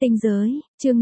Tinh giới, chương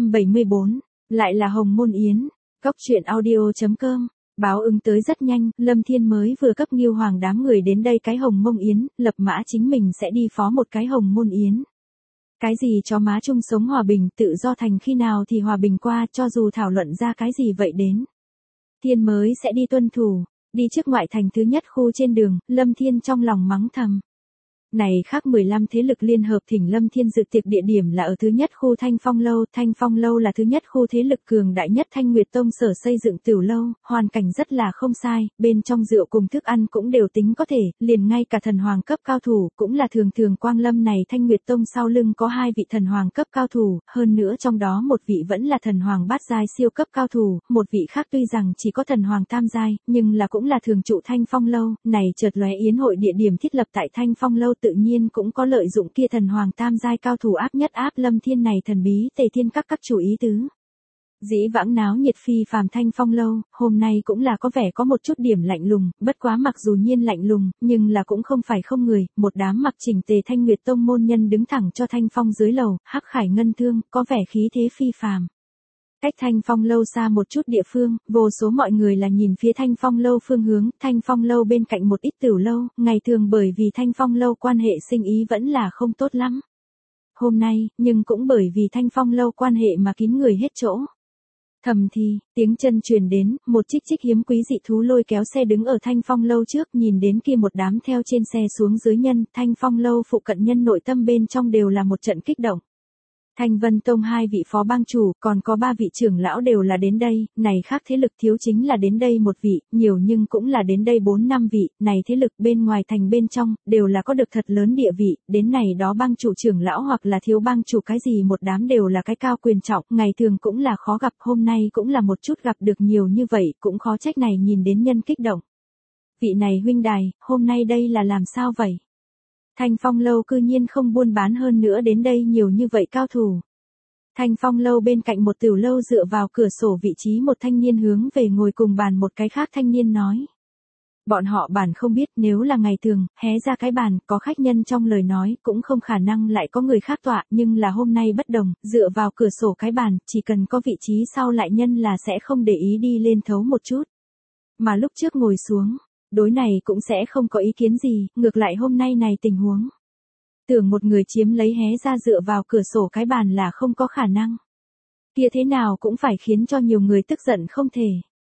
574, lại là Hồng Môn Yến, Cốc truyện audio.com, báo ứng tới rất nhanh, Lâm Thiên mới vừa cấp Ngưu Hoàng đám người đến đây cái Hồng Môn Yến, lập mã chính mình sẽ đi phó một cái Hồng Môn Yến. Cái gì cho má chung sống hòa bình, tự do thành khi nào thì hòa bình qua, cho dù thảo luận ra cái gì vậy đến. Thiên mới sẽ đi tuân thủ, đi trước ngoại thành thứ nhất khu trên đường, Lâm Thiên trong lòng mắng thầm. Này khác 15 thế lực liên hợp thỉnh Lâm Thiên dự tiệc địa điểm là ở thứ nhất khu Thanh Phong lâu là thứ nhất khu thế lực cường đại nhất Thanh Nguyệt Tông sở xây dựng tiểu lâu, hoàn cảnh rất là không sai, bên trong rượu cùng thức ăn cũng đều tính có thể, liền ngay cả thần hoàng cấp cao thủ, cũng là thường quang lâm này Thanh Nguyệt Tông sau lưng có 2 vị thần hoàng cấp cao thủ, hơn nữa trong đó một vị vẫn là thần hoàng bát giai siêu cấp cao thủ, một vị khác tuy rằng chỉ có thần hoàng tam giai, nhưng là cũng là thường trụ Thanh Phong lâu, này chợt lóe yến hội địa điểm thiết lập tại Thanh Phong lâu tự nhiên cũng có lợi dụng kia thần hoàng tam giai cao thủ áp nhất áp Lâm Thiên này thần bí Tề Thiên các chủ ý tứ. Dĩ vãng náo nhiệt phi phàm Thanh Phong lâu, hôm nay cũng là có vẻ có một chút điểm lạnh lùng, bất quá mặc dù nhiên lạnh lùng, nhưng là cũng không phải không người, một đám mặc chỉnh tề Thanh Nguyệt Tông môn nhân đứng thẳng cho Thanh Phong dưới lầu, hắc khải ngân thương, có vẻ khí thế phi phàm. Cách Thanh Phong lâu xa một chút địa phương, vô số mọi người là nhìn phía Thanh Phong lâu phương hướng, Thanh Phong lâu bên cạnh một ít tiểu lâu, ngày thường bởi vì Thanh Phong lâu quan hệ sinh ý vẫn là không tốt lắm. Hôm nay, nhưng cũng bởi vì Thanh Phong lâu quan hệ mà kín người hết chỗ. Thầm thì, tiếng chân truyền đến, một trích hiếm quý dị thú lôi kéo xe đứng ở Thanh Phong lâu trước, nhìn đến kia một đám theo trên xe xuống dưới nhân, Thanh Phong lâu phụ cận nhân nội tâm bên trong đều là một trận kích động. Thanh Vân Tông 2 vị phó bang chủ, còn có 3 vị trưởng lão đều là đến đây, này khác thế lực thiếu chính là đến đây một vị, nhiều nhưng cũng là đến đây 4-5 vị, này thế lực bên ngoài thành bên trong, đều là có được thật lớn địa vị, đến này đó bang chủ trưởng lão hoặc là thiếu bang chủ cái gì một đám đều là cái cao quyền trọng, ngày thường cũng là khó gặp, hôm nay cũng là một chút gặp được nhiều như vậy, cũng khó trách này nhìn đến nhân kích động. Vị này huynh đài, hôm nay đây là làm sao vậy? Thanh Phong lâu cư nhiên không buôn bán hơn nữa đến đây nhiều như vậy cao thủ. Thanh Phong lâu bên cạnh một tiểu lâu dựa vào cửa sổ vị trí một thanh niên hướng về ngồi cùng bàn một cái khác thanh niên nói. Bọn họ bản không biết nếu là ngày thường, hé ra cái bàn, có khách nhân trong lời nói, cũng không khả năng lại có người khác tọa, nhưng là hôm nay bất đồng, dựa vào cửa sổ cái bàn, chỉ cần có vị trí sau lại nhân là sẽ không để ý đi lên thấu một chút. Mà lúc trước ngồi xuống, đối này cũng sẽ không có ý kiến gì, ngược lại hôm nay này tình huống. Tưởng một người chiếm lấy hé ra dựa vào cửa sổ cái bàn là không có khả năng. Kia thế nào cũng phải khiến cho nhiều người tức giận không thể.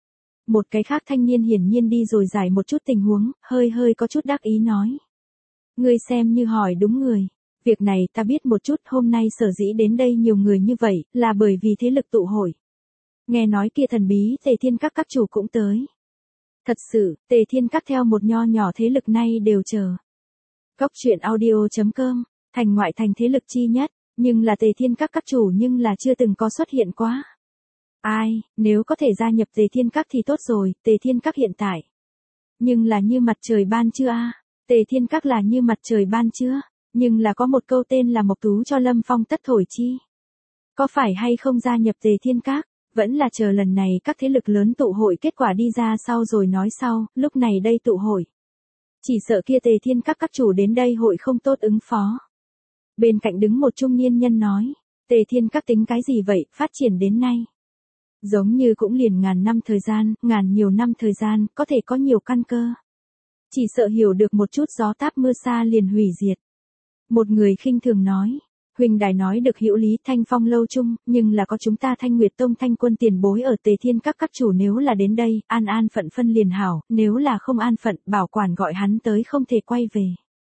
Một cái khác thanh niên hiển nhiên đi rồi giải một chút tình huống, hơi có chút đắc ý nói. Ngươi xem như hỏi đúng người. Việc này ta biết một chút, hôm nay sở dĩ đến đây nhiều người như vậy, là bởi vì thế lực tụ hội. Nghe nói kia thần bí Tề Thiên các chủ cũng tới. Thật sự, Tề Thiên các theo một nho nhỏ thế lực nay đều chờ. Cốc truyện audio.com, thành ngoại thành thế lực chi nhất, nhưng là Tề Thiên các chủ nhưng là chưa từng có xuất hiện quá. Ai, nếu có thể gia nhập Tề Thiên các thì tốt rồi, Tề Thiên các hiện tại. Nhưng là như mặt trời ban trưa a, Tề Thiên các là như mặt trời ban trưa, nhưng là có một câu tên là Mộc Tú cho Lâm Phong tất thổi chi. Có phải hay không gia nhập Tề Thiên các? Vẫn là chờ lần này các thế lực lớn tụ hội kết quả đi ra sau rồi nói sau, lúc này đây tụ hội. Chỉ sợ kia Tề Thiên các chủ đến đây hội không tốt ứng phó. Bên cạnh đứng một trung niên nhân nói, Tề Thiên các tính cái gì vậy, phát triển đến nay. Giống như cũng liền ngàn nhiều năm thời gian, có thể có nhiều căn cơ. Chỉ sợ hiểu được một chút gió táp mưa xa liền hủy diệt. Một người khinh thường nói. Huynh đài nói được hữu lý, Thanh Phong lâu chung, nhưng là có chúng ta Thanh Nguyệt Tông Thanh quân tiền bối ở Tề Thiên các chủ nếu là đến đây, an phận phân liền hảo, nếu là không an phận, bảo quản gọi hắn tới không thể quay về.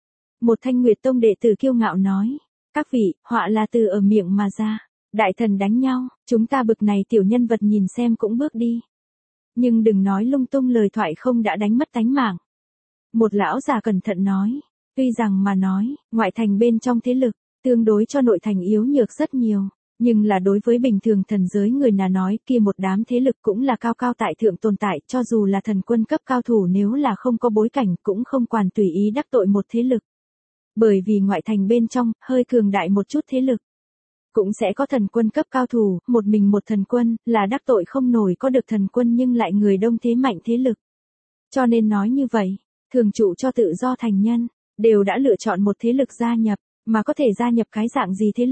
Một Thanh Nguyệt Tông đệ tử kiêu ngạo nói, các vị, họa là từ ở miệng mà ra, đại thần đánh nhau, chúng ta bực này tiểu nhân vật nhìn xem cũng bước đi. Nhưng đừng nói lung tung lời thoại không đã đánh mất tánh mạng. Một lão già cẩn thận nói, tuy rằng mà nói, ngoại thành bên trong thế lực, tương đối cho nội thành yếu nhược rất nhiều, nhưng là đối với bình thường thần giới người nào nói kia một đám thế lực cũng là cao tại thượng tồn tại, cho dù là thần quân cấp cao thủ nếu là không có bối cảnh cũng không quản tùy ý đắc tội một thế lực. Bởi vì ngoại thành bên trong, hơi cường đại một chút thế lực, cũng sẽ có thần quân cấp cao thủ, một mình một thần quân, là đắc tội không nổi có được thần quân nhưng lại người đông thế mạnh thế lực. Cho nên nói như vậy, thường trụ cho tự do thành nhân, đều đã lựa chọn một thế lực gia nhập. Mà có thể gia nhập cái dạng gì thế lực,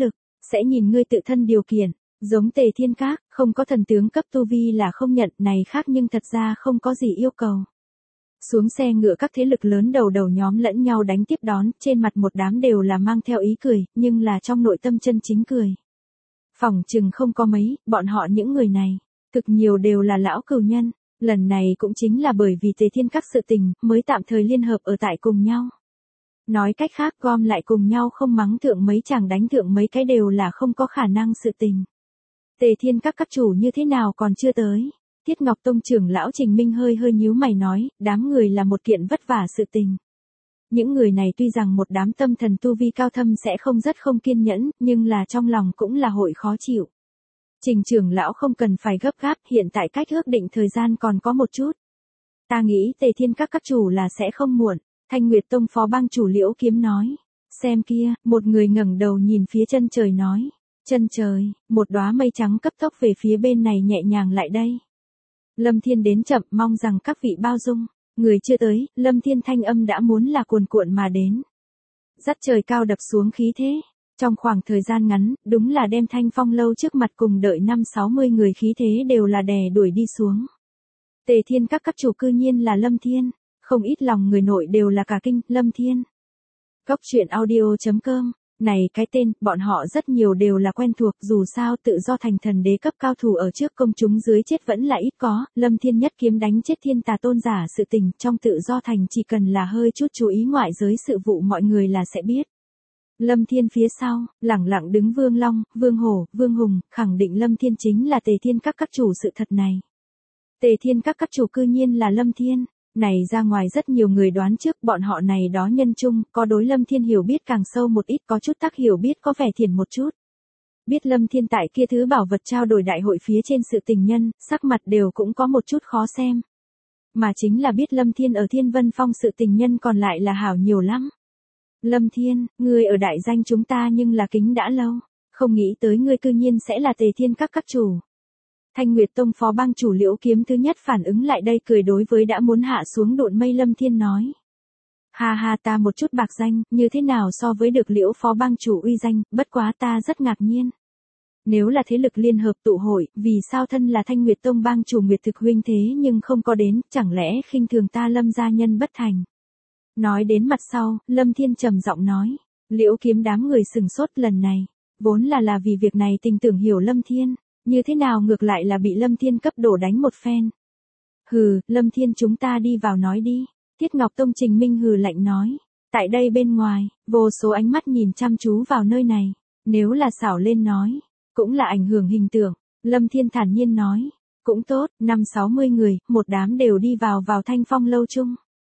sẽ nhìn ngươi tự thân điều kiện, giống Tề Thiên Các, không có thần tướng cấp tu vi là không nhận, này khác nhưng thật ra không có gì yêu cầu. Xuống xe ngựa các thế lực lớn đầu đầu nhóm lẫn nhau đánh tiếp đón, trên mặt một đám đều là mang theo ý cười, nhưng là trong nội tâm chân chính cười. Phỏng chừng không có mấy, bọn họ những người này, thực nhiều đều là lão cừu nhân, lần này cũng chính là bởi vì Tề Thiên Các sự tình, mới tạm thời liên hợp ở tại cùng nhau. Nói cách khác gom lại cùng nhau không mắng thượng mấy chàng đánh thượng mấy cái đều là không có khả năng sự tình. Tề Thiên Các chủ như thế nào còn chưa tới. Tiết Ngọc Tông trưởng lão Trình Minh hơi hơi nhíu mày nói, đám người là một kiện vất vả sự tình. Những người này tuy rằng một đám tâm thần tu vi cao thâm sẽ không rất không kiên nhẫn, nhưng là trong lòng cũng là hội khó chịu. Trình trưởng lão không cần phải gấp gáp, hiện tại cách ước định thời gian còn có một chút. Ta nghĩ Tề Thiên Các chủ là sẽ không muộn, Thanh Nguyệt Tông phó bang chủ Liễu Kiếm nói. Xem kia, một người ngẩng đầu nhìn phía chân trời nói. Chân trời, một đóa mây trắng cấp tốc về phía bên này nhẹ nhàng lại đây. Lâm Thiên đến chậm, mong rằng các vị bao dung. Người chưa tới, Lâm Thiên thanh âm đã muốn là cuồn cuộn mà đến. Dắt trời cao đập xuống khí thế. Trong khoảng thời gian ngắn, đúng là đem Thanh Phong lâu trước mặt cùng đợi 50-60 người khí thế đều là đè đuổi đi xuống. Tề Thiên Các chủ cư nhiên là Lâm Thiên. Không ít lòng người nội đều là cả kinh, Lâm Thiên. Cốc truyện audio.com. Này cái tên, bọn họ rất nhiều đều là quen thuộc, dù sao tự do thành thần đế cấp cao thủ ở trước công chúng dưới chết vẫn là ít có, Lâm Thiên nhất kiếm đánh chết thiên tà tôn giả sự tình, trong tự do thành chỉ cần là hơi chút chú ý ngoại giới sự vụ mọi người là sẽ biết. Lâm Thiên phía sau, lẳng lặng đứng Vương Long, Vương Hổ, Vương Hùng, khẳng định Lâm Thiên chính là Tề Thiên Các chủ sự thật này. Tề Thiên Các chủ cư nhiên là Lâm Thiên. Này ra ngoài rất nhiều người đoán trước bọn họ này đó nhân chung, có đối Lâm Thiên hiểu biết càng sâu một ít, có chút tác hiểu biết có vẻ thiền một chút. Biết Lâm Thiên tại kia thứ bảo vật trao đổi đại hội phía trên sự tình nhân, sắc mặt đều cũng có một chút khó xem. Mà chính là biết Lâm Thiên ở Thiên Vân Phong sự tình nhân còn lại là hảo nhiều lắm. Lâm Thiên, ngươi ở đại danh chúng ta nhưng là kính đã lâu, không nghĩ tới ngươi cư nhiên sẽ là Tề Thiên Các chủ. Thanh Nguyệt Tông phó bang chủ Liễu Kiếm thứ nhất phản ứng lại đây cười đối với đã muốn hạ xuống độn mây Lâm Thiên nói. Ha ha ta một chút bạc danh, như thế nào so với được Liễu phó bang chủ uy danh, bất quá ta rất ngạc nhiên. Nếu là thế lực liên hợp tụ hội, vì sao thân là Thanh Nguyệt Tông bang chủ Nguyệt Thực huynh thế nhưng không có đến, chẳng lẽ khinh thường ta Lâm gia nhân bất thành. Nói đến mặt sau, Lâm Thiên trầm giọng nói, Liễu Kiếm đám người sừng sốt lần này, vốn là vì việc này tình tưởng hiểu Lâm Thiên. Như thế nào ngược lại là bị Lâm Thiên cấp đổ đánh một phen. Hừ, Lâm Thiên chúng ta đi vào nói đi. Tiết Ngọc Tông Trình Minh hừ lạnh nói. Tại đây bên ngoài, vô số ánh mắt nhìn chăm chú vào nơi này. Nếu là xảo lên nói, cũng là ảnh hưởng hình tượng. Lâm Thiên thản nhiên nói. Cũng tốt, 50-60 người, một đám đều đi vào Thanh Phong lâu chung.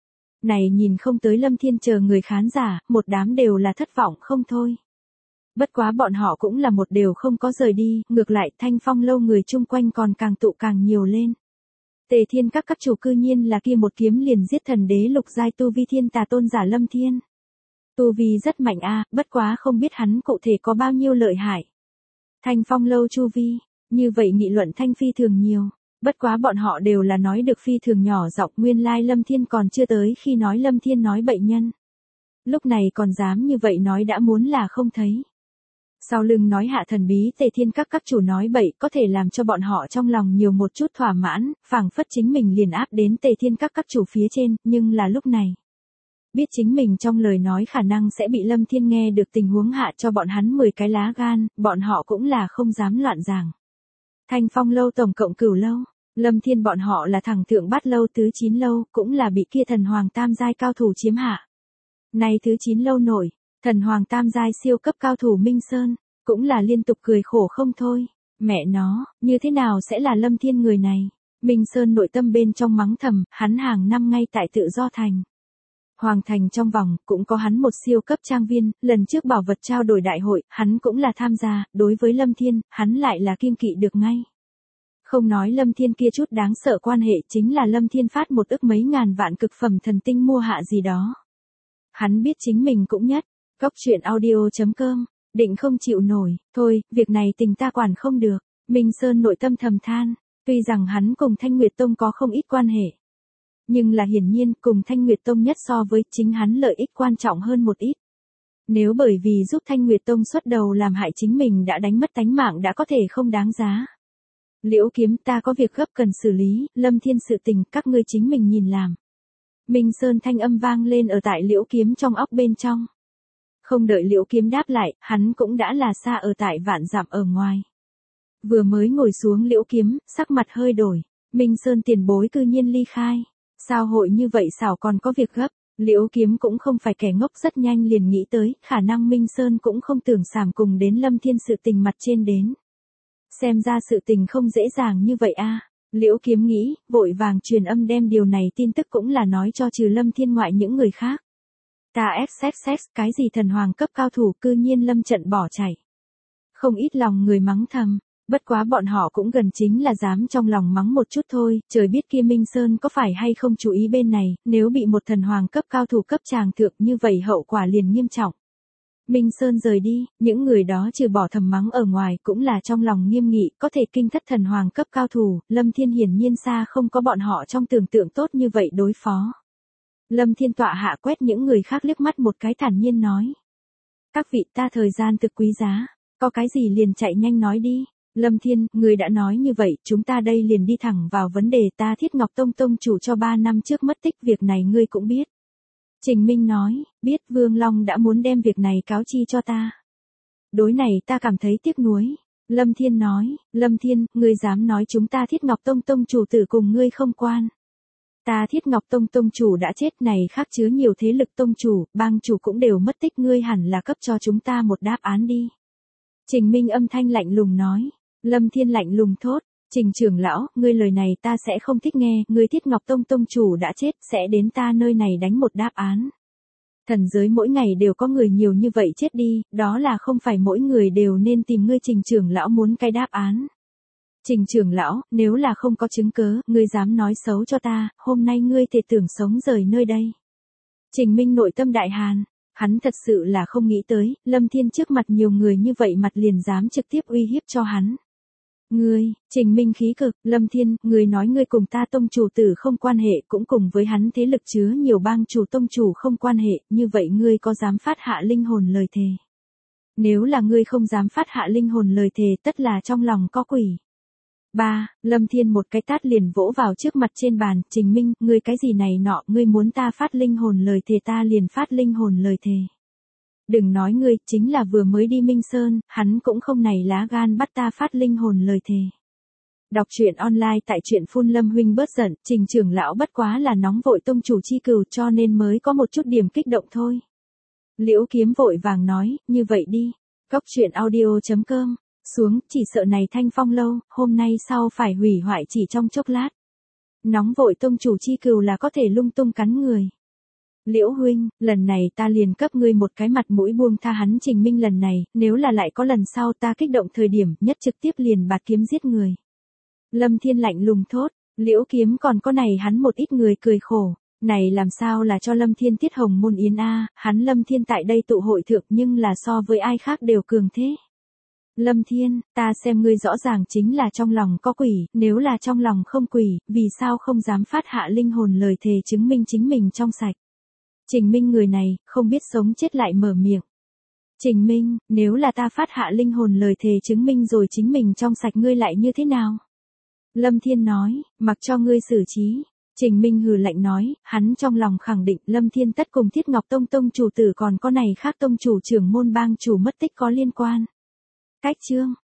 Này nhìn không tới Lâm Thiên chờ người khán giả, một đám đều là thất vọng không thôi. Bất quá bọn họ cũng là một đều không có rời đi, ngược lại Thanh Phong lâu người chung quanh còn càng tụ càng nhiều lên. Tề Thiên Các chủ cư nhiên là kia một kiếm liền giết thần đế lục giai tu vi thiên tà tôn giả Lâm Thiên. Tu vi rất mạnh a, bất quá không biết hắn cụ thể có bao nhiêu lợi hại. Thanh Phong lâu chu vi, như vậy nghị luận thanh phi thường nhiều, bất quá bọn họ đều là nói được phi thường nhỏ giọng, nguyên lai Lâm Thiên còn chưa tới khi nói Lâm Thiên nói bậy nhân. Lúc này còn dám như vậy nói đã muốn là không thấy. Sau lưng nói hạ thần bí Tề Thiên Các chủ nói bậy có thể làm cho bọn họ trong lòng nhiều một chút thỏa mãn, phảng phất chính mình liền áp đến Tề Thiên Các chủ phía trên, nhưng là lúc này. Biết chính mình trong lời nói khả năng sẽ bị Lâm Thiên nghe được tình huống hạ cho bọn hắn 10 cái lá gan, bọn họ cũng là không dám loạn giảng. Thanh Phong lâu tổng cộng cửu lâu, Lâm Thiên bọn họ là thẳng thượng bát lâu thứ 9 lâu, cũng là bị kia thần hoàng tam giai cao thủ chiếm hạ. Này thứ 9 lâu nổi. Thần hoàng tam giai siêu cấp cao thủ Minh Sơn, cũng là liên tục cười khổ không thôi. Mẹ nó, như thế nào sẽ là Lâm Thiên người này? Minh Sơn nội tâm bên trong mắng thầm, hắn hàng năm ngay tại tự do thành. Hoàng thành trong vòng, cũng có hắn một siêu cấp trang viên, lần trước bảo vật trao đổi đại hội, hắn cũng là tham gia, đối với Lâm Thiên, hắn lại là kiêng kỵ được ngay. Không nói Lâm Thiên kia chút đáng sợ quan hệ chính là Lâm Thiên phát một ức mấy ngàn vạn cực phẩm thần tinh mua hạ gì đó. Hắn biết chính mình cũng nhất. Cốc truyện audio.com, định không chịu nổi, thôi, việc này tình ta quản không được. Minh Sơn nội tâm thầm than, tuy rằng hắn cùng Thanh Nguyệt Tông có không ít quan hệ. Nhưng là hiển nhiên cùng Thanh Nguyệt Tông nhất so với chính hắn lợi ích quan trọng hơn một ít. Nếu bởi vì giúp Thanh Nguyệt Tông xuất đầu làm hại chính mình đã đánh mất tánh mạng đã có thể không đáng giá. Liễu Kiếm, ta có việc gấp cần xử lý, Lâm Thiên sự tình các ngươi chính mình nhìn làm. Minh Sơn thanh âm vang lên ở tại Liễu Kiếm trong óc bên trong. Không đợi Liễu Kiếm đáp lại, hắn cũng đã là xa ở tại vạn dặm ở ngoài. Vừa mới ngồi xuống Liễu Kiếm, sắc mặt hơi đổi. Minh Sơn tiền bối cư nhiên ly khai. Sao hội như vậy xảo còn có việc gấp? Liễu Kiếm cũng không phải kẻ ngốc, rất nhanh liền nghĩ tới, khả năng Minh Sơn cũng không tưởng sàm cùng đến Lâm Thiên sự tình mặt trên đến. Xem ra sự tình không dễ dàng như vậy a. Liễu Kiếm nghĩ, vội vàng truyền âm đem điều này tin tức cũng là nói cho trừ Lâm Thiên ngoại những người khác. Ta xxx cái gì thần hoàng cấp cao thủ cư nhiên lâm trận bỏ chạy. Không ít lòng người mắng thầm. Bất quá bọn họ cũng gần chính là dám trong lòng mắng một chút thôi, trời biết kia Minh Sơn có phải hay không chú ý bên này, nếu bị một thần hoàng cấp cao thủ cấp tràng thượng như vậy hậu quả liền nghiêm trọng. Minh Sơn rời đi, những người đó trừ bỏ thầm mắng ở ngoài cũng là trong lòng nghiêm nghị, có thể kinh thất thần hoàng cấp cao thủ, Lâm Thiên hiển nhiên xa không có bọn họ trong tưởng tượng tốt như vậy đối phó. Lâm Thiên tọa hạ quét những người khác liếc mắt một cái thản nhiên nói. Các vị, ta thời gian thực quý giá, có cái gì liền chạy nhanh nói đi. Lâm Thiên, người đã nói như vậy, chúng ta đây liền đi thẳng vào vấn đề. Ta Thiết Ngọc Tông tông chủ cho 3 năm trước mất tích, việc này ngươi cũng biết. Trình Minh nói, biết, Vương Long đã muốn đem việc này cáo chi cho ta. Đối này ta cảm thấy tiếc nuối. Lâm Thiên nói, Lâm Thiên, ngươi dám nói chúng ta Thiết Ngọc Tông tông chủ tử cùng ngươi không quan. Ta Thiết Ngọc Tông tông chủ đã chết, này khác chứa nhiều thế lực tông chủ, bang chủ cũng đều mất tích, ngươi hẳn là cấp cho chúng ta một đáp án đi. Trình Minh âm thanh lạnh lùng nói. Lâm Thiên lạnh lùng thốt, Trình trưởng lão, ngươi lời này ta sẽ không thích nghe, ngươi Thiết Ngọc Tông tông chủ đã chết, sẽ đến ta nơi này đánh một đáp án. Thần giới mỗi ngày đều có người nhiều như vậy chết đi, đó là không phải mỗi người đều nên tìm ngươi Trình trưởng lão muốn cái đáp án. Trình trưởng lão, nếu là không có chứng cớ, ngươi dám nói xấu cho ta, hôm nay ngươi thể tưởng sống rời nơi đây. Trình Minh nội tâm đại hàn. Hắn thật sự là không nghĩ tới, Lâm Thiên trước mặt nhiều người như vậy mặt liền dám trực tiếp uy hiếp cho hắn. Ngươi, Trình Minh khí cực, Lâm Thiên, ngươi nói ngươi cùng ta tông chủ tử không quan hệ, cũng cùng với hắn thế lực chứa nhiều bang chủ tông chủ không quan hệ, như vậy ngươi có dám phát hạ linh hồn lời thề? Nếu là ngươi không dám phát hạ linh hồn lời thề, tất là trong lòng có quỷ. 3. Lâm Thiên một cái tát liền vỗ vào trước mặt trên bàn, Trình Minh, ngươi cái gì này nọ, ngươi muốn ta phát linh hồn lời thề ta liền phát linh hồn lời thề. Đừng nói ngươi, chính là vừa mới đi Minh Sơn, hắn cũng không này lá gan bắt ta phát linh hồn lời thề. Đọc truyện online tại truyện phun Lâm huynh bớt giận, Trình trưởng lão bất quá là nóng vội tông chủ chi cừu cho nên mới có một chút điểm kích động thôi. Liễu Kiếm vội vàng nói, như vậy đi. Góc truyện audio.com xuống, chỉ sợ này Thanh Phong lâu, hôm nay sau phải hủy hoại chỉ trong chốc lát. Nóng vội tông chủ chi cừu là có thể lung tung cắn người. Liễu huynh, lần này ta liền cấp ngươi một cái mặt mũi buông tha hắn Trình Minh lần này, nếu là lại có lần sau ta kích động thời điểm nhất trực tiếp liền bạt kiếm giết người. Lâm Thiên lạnh lùng thốt, Liễu Kiếm còn có này hắn một ít người cười khổ. Này làm sao là cho Lâm Thiên tiết hồng môn yến a, hắn Lâm Thiên tại đây tụ hội thượng nhưng là so với ai khác đều cường thế. Lâm Thiên, ta xem ngươi rõ ràng chính là trong lòng có quỷ, nếu là trong lòng không quỷ, vì sao không dám phát hạ linh hồn lời thề chứng minh chính mình trong sạch. Trình Minh người này, không biết sống chết lại mở miệng. Trình Minh, nếu là ta phát hạ linh hồn lời thề chứng minh rồi chính mình trong sạch ngươi lại như thế nào? Lâm Thiên nói, mặc cho ngươi xử trí. Trình Minh hừ lạnh nói, hắn trong lòng khẳng định Lâm Thiên tất cùng Thiết Ngọc Tông tông chủ tử còn có này khác tông chủ trưởng môn bang chủ mất tích có liên quan. Cách chương.